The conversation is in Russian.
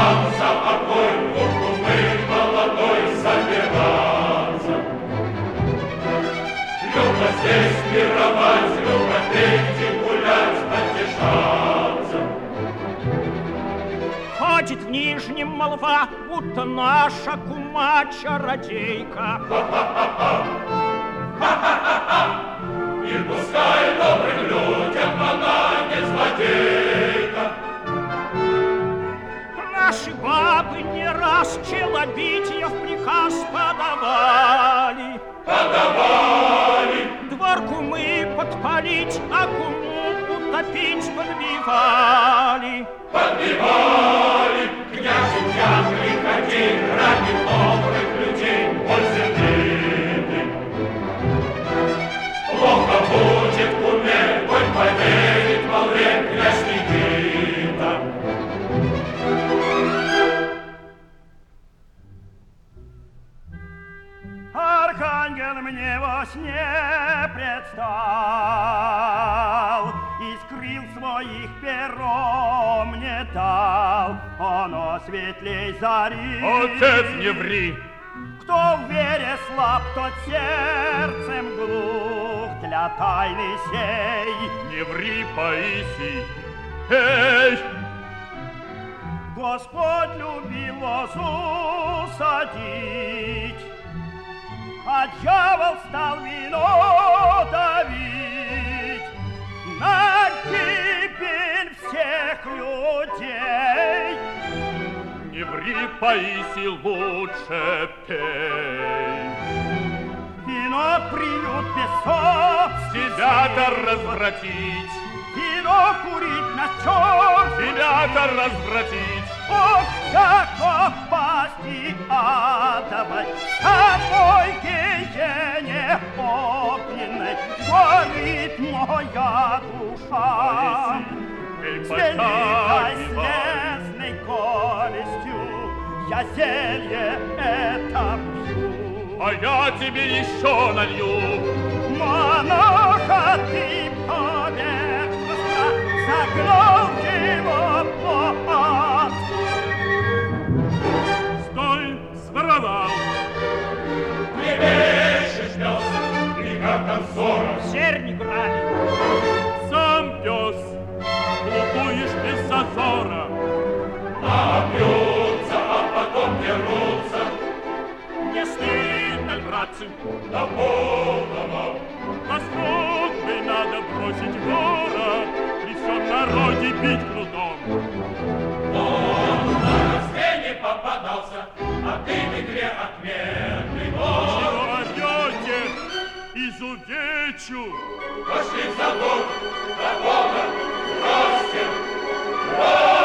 за огонь, мы молодой собираться. Любо здесь пировать, любо петь и гулять, потешаться. Ходит в Нижнем молва, будто наша кума-чародейка. Ха-ха-ха! И пускай добрым людям она не злодейка. Наши бабы не раз челобития в приказ подавали. Подавали. Двор кумы подпалить, а куму утопить подбивали. Подбивали. Княжий дьяк приходи, ради добрых людей, пользы виды. Плохо будет куме, хоть поверит молве князь Никита. Архангел мне во сне предстал и скрыл своих пером не дал. Оно светлей зари. Отец, не ври! Кто в вере слаб, тот сердцем глух для тайны сей. Не ври, Паисий! Эй! Господь любил лозу садить, а дьявол стал вино давить на гибель всех людей. Не ври, Паисий, лучше пей. Вино приют бесов, Тебя-то развратить, вино курить на черт, тебя-то развратить. ох, как опасти адовой, самой гиене огненной горит моя душа. Пей, Великой потягивай. слезной горестью я зелье это пью. А я тебе еще налью. Монаха ты поверхностно загнал его в ад. Стой, своровал. Не вешаешь, пес, и как консора. Зерь не брали. Сам пес, глупуешь без зазора. Напьются, а потом дерутся. Не стыдно, братцы. До полного. Господ бы надо бросить вора, при всем народе бить кнутом. Он на сцене попадался, а ты в игре отменный бог. Чего орете? Изувечу. Пошли в забор, до Бога, бросьте,